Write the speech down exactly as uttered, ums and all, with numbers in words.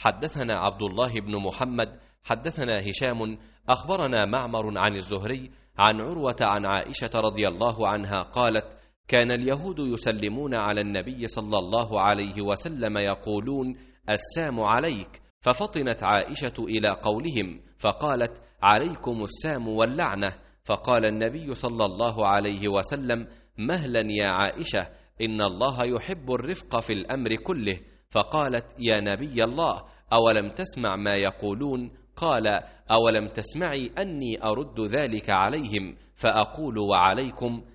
حدثنا عبد الله بن محمد حدثنا هشام أخبرنا معمر عن الزهري عن عروة عن عائشة رضي الله عنها قالت: كان اليهود يسلمون على النبي صلى الله عليه وسلم يقولون: السام عليك، ففطنت عائشة إلى قولهم فقالت: عليكم السام واللعنة، فقال النبي صلى الله عليه وسلم: مهلا يا عائشة، إن الله يحب الرفق في الأمر كله. فقالت: يا نبي الله، أولم تسمع ما يقولون؟ قال: أولم تسمعي أني أرد ذلك عليهم فأقول وعليكم؟